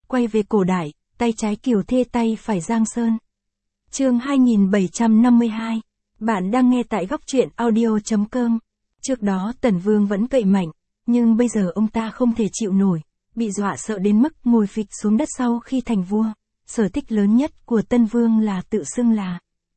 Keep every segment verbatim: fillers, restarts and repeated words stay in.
quay về cổ đại, tay trái Kiều Thê tay phải Giang Sơn. Chương hai nghìn bảy trăm năm mươi hai. Bạn đang nghe tại góc truyện audio chấm com. Trước đó Tần Vương vẫn cậy mạnh, nhưng bây giờ ông ta không thể chịu nổi, bị dọa sợ đến mức ngồi phịch xuống đất sau khi thành vua. Sở thích lớn nhất của Tân Vương là tự xưng là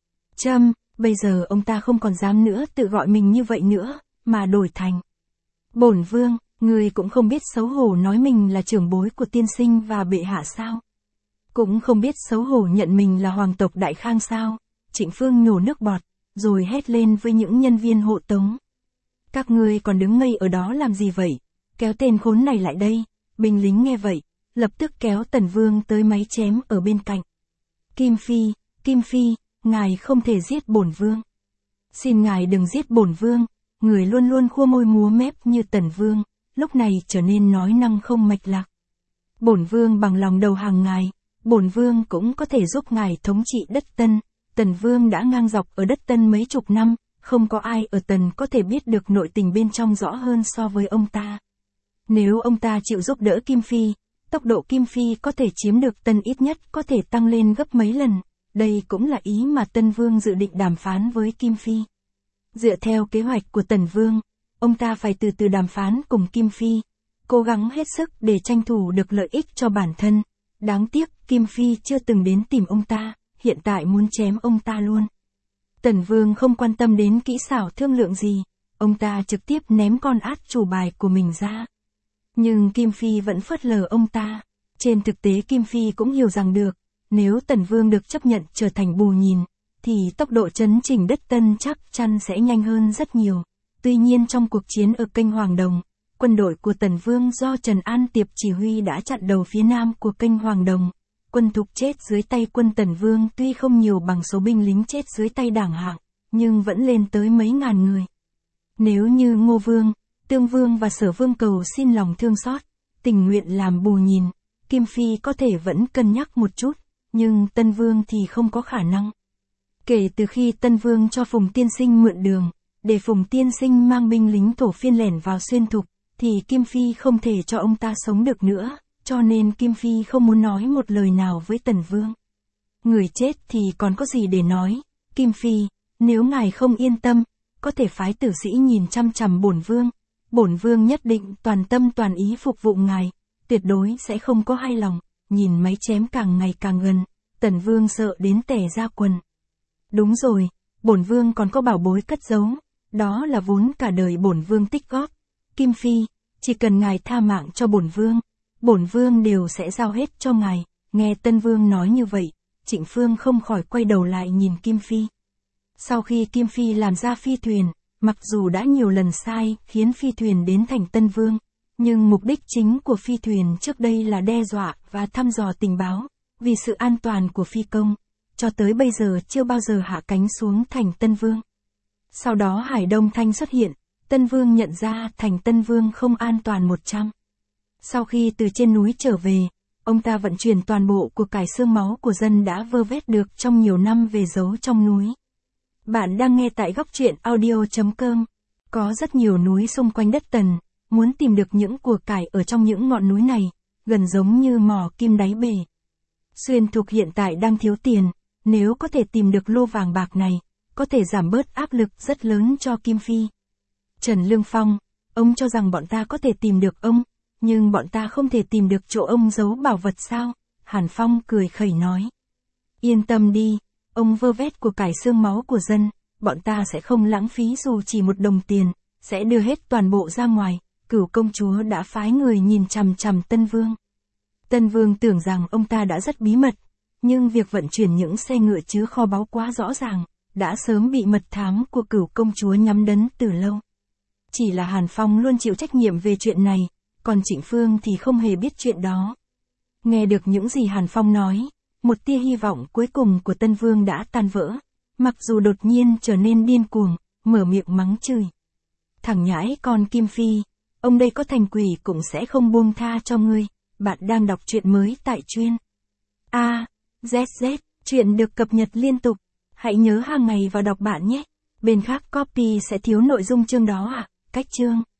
Trâm, bây giờ ông ta không còn dám nữa tự gọi mình như vậy nữa, mà đổi thành Bổn Vương. Người cũng không biết xấu hổ nói mình là trưởng bối của tiên sinh và bệ hạ sao? Cũng không biết xấu hổ nhận mình là hoàng tộc Đại Khang sao? Trịnh Phương nhổ nước bọt, rồi hét lên với những nhân viên hộ tống. Các ngươi còn đứng ngây ở đó làm gì vậy? Kéo tên khốn này lại đây. Binh lính nghe vậy, lập tức kéo Tần Vương tới máy chém ở bên cạnh. Kim Phi, Kim Phi, ngài không thể giết bổn Vương. Xin ngài đừng giết bổn Vương. Người luôn luôn khua môi múa mép như Tần Vương, lúc này trở nên nói năng không mạch lạc. Bổn Vương bằng lòng đầu hàng ngài, bổn Vương cũng có thể giúp ngài thống trị đất Tân. Tần Vương đã ngang dọc ở đất Tân mấy chục năm, không có ai ở Tần có thể biết được nội tình bên trong rõ hơn so với ông ta. Nếu ông ta chịu giúp đỡ Kim Phi, tốc độ Kim Phi có thể chiếm được Tân ít nhất có thể tăng lên gấp mấy lần. Đây cũng là ý mà Tân Vương dự định đàm phán với Kim Phi. Dựa theo kế hoạch của Tần Vương, ông ta phải từ từ đàm phán cùng Kim Phi, cố gắng hết sức để tranh thủ được lợi ích cho bản thân. Đáng tiếc Kim Phi chưa từng đến tìm ông ta, hiện tại muốn chém ông ta luôn. Tần Vương không quan tâm đến kỹ xảo thương lượng gì, ông ta trực tiếp ném con át chủ bài của mình ra. Nhưng Kim Phi vẫn phớt lờ ông ta. Trên thực tế Kim Phi cũng hiểu rằng được, nếu Tần Vương được chấp nhận trở thành bù nhìn, thì tốc độ chấn chỉnh đất Tân chắc chắn sẽ nhanh hơn rất nhiều. Tuy nhiên trong cuộc chiến ở kênh Hoàng Đồng, quân đội của Tần Vương do Trần An Tiệp chỉ huy đã chặn đầu phía nam của kênh Hoàng Đồng. Quân Thục chết dưới tay quân Tần Vương tuy không nhiều bằng số binh lính chết dưới tay Đảng Hạng, nhưng vẫn lên tới mấy ngàn người. Nếu như Ngô Vương, Tương Vương và Sở Vương cầu xin lòng thương xót, tình nguyện làm bù nhìn, Kim Phi có thể vẫn cân nhắc một chút, nhưng Tân Vương thì không có khả năng. Kể từ khi Tân Vương cho Phùng Tiên Sinh mượn đường, để Phùng Tiên Sinh mang binh lính Thổ Phiên lẻn vào Xuyên Thục, thì Kim Phi không thể cho ông ta sống được nữa, cho nên Kim Phi không muốn nói một lời nào với Tần Vương. Người chết thì còn có gì để nói, Kim Phi, nếu ngài không yên tâm, có thể phái tử sĩ nhìn chăm chằm bổn Vương, bổn Vương nhất định toàn tâm toàn ý phục vụ ngài, tuyệt đối sẽ không có hai lòng. Nhìn máy chém càng ngày càng gần, Tần Vương sợ đến tè ra quần. Đúng rồi, bổn Vương còn có bảo bối cất giấu, đó là vốn cả đời bổn Vương tích góp. Kim Phi, chỉ cần ngài tha mạng cho bổn Vương, bổn Vương đều sẽ giao hết cho ngài. Nghe Tân Vương nói như vậy, Trịnh Phương không khỏi quay đầu lại nhìn Kim Phi. Sau khi Kim Phi làm ra phi thuyền, mặc dù đã nhiều lần sai khiến phi thuyền đến thành Tân Vương, nhưng mục đích chính của phi thuyền trước đây là đe dọa và thăm dò tình báo, vì sự an toàn của phi công, cho tới bây giờ chưa bao giờ hạ cánh xuống thành Tân Vương. Sau đó Hải Đông Thanh xuất hiện, Tân Vương nhận ra thành Tân Vương không an toàn một trăm. Sau khi từ trên núi trở về, ông ta vận chuyển toàn bộ của cải xương máu của dân đã vơ vét được trong nhiều năm về giấu trong núi. Bạn đang nghe tại góc truyện audio chấm com. Có rất nhiều núi xung quanh đất Tần, muốn tìm được những của cải ở trong những ngọn núi này, gần giống như mỏ kim đáy bể. Xuyên Thục hiện tại đang thiếu tiền, nếu có thể tìm được lô vàng bạc này, có thể giảm bớt áp lực rất lớn cho Kim Phi. Trần Lương Phong, ông cho rằng bọn ta có thể tìm được ông, nhưng bọn ta không thể tìm được chỗ ông giấu bảo vật sao? Hàn Phong cười khẩy nói. Yên tâm đi, ông vơ vét của cải xương máu của dân, bọn ta sẽ không lãng phí dù chỉ một đồng tiền, sẽ đưa hết toàn bộ ra ngoài. Cửu công chúa đã phái người nhìn chằm chằm Tân Vương. Tân Vương tưởng rằng ông ta đã rất bí mật, nhưng việc vận chuyển những xe ngựa chứa kho báu quá rõ ràng, đã sớm bị mật thám của cửu công chúa nhắm đấn từ lâu. Chỉ là Hàn Phong luôn chịu trách nhiệm về chuyện này, còn Trịnh Phương thì không hề biết chuyện đó. Nghe được những gì Hàn Phong nói, một tia hy vọng cuối cùng của Tân Vương đã tan vỡ, mặc dù đột nhiên trở nên điên cuồng, mở miệng mắng chửi. Thằng nhãi con Kim Phi, ông đây có thành quỷ cũng sẽ không buông tha cho ngươi. Bạn đang đọc truyện mới tại chuyên A Z Z, chuyện được cập nhật liên tục. Hãy nhớ hàng ngày vào đọc bạn nhé. Bên khác copy sẽ thiếu nội dung chương đó à? Cách chương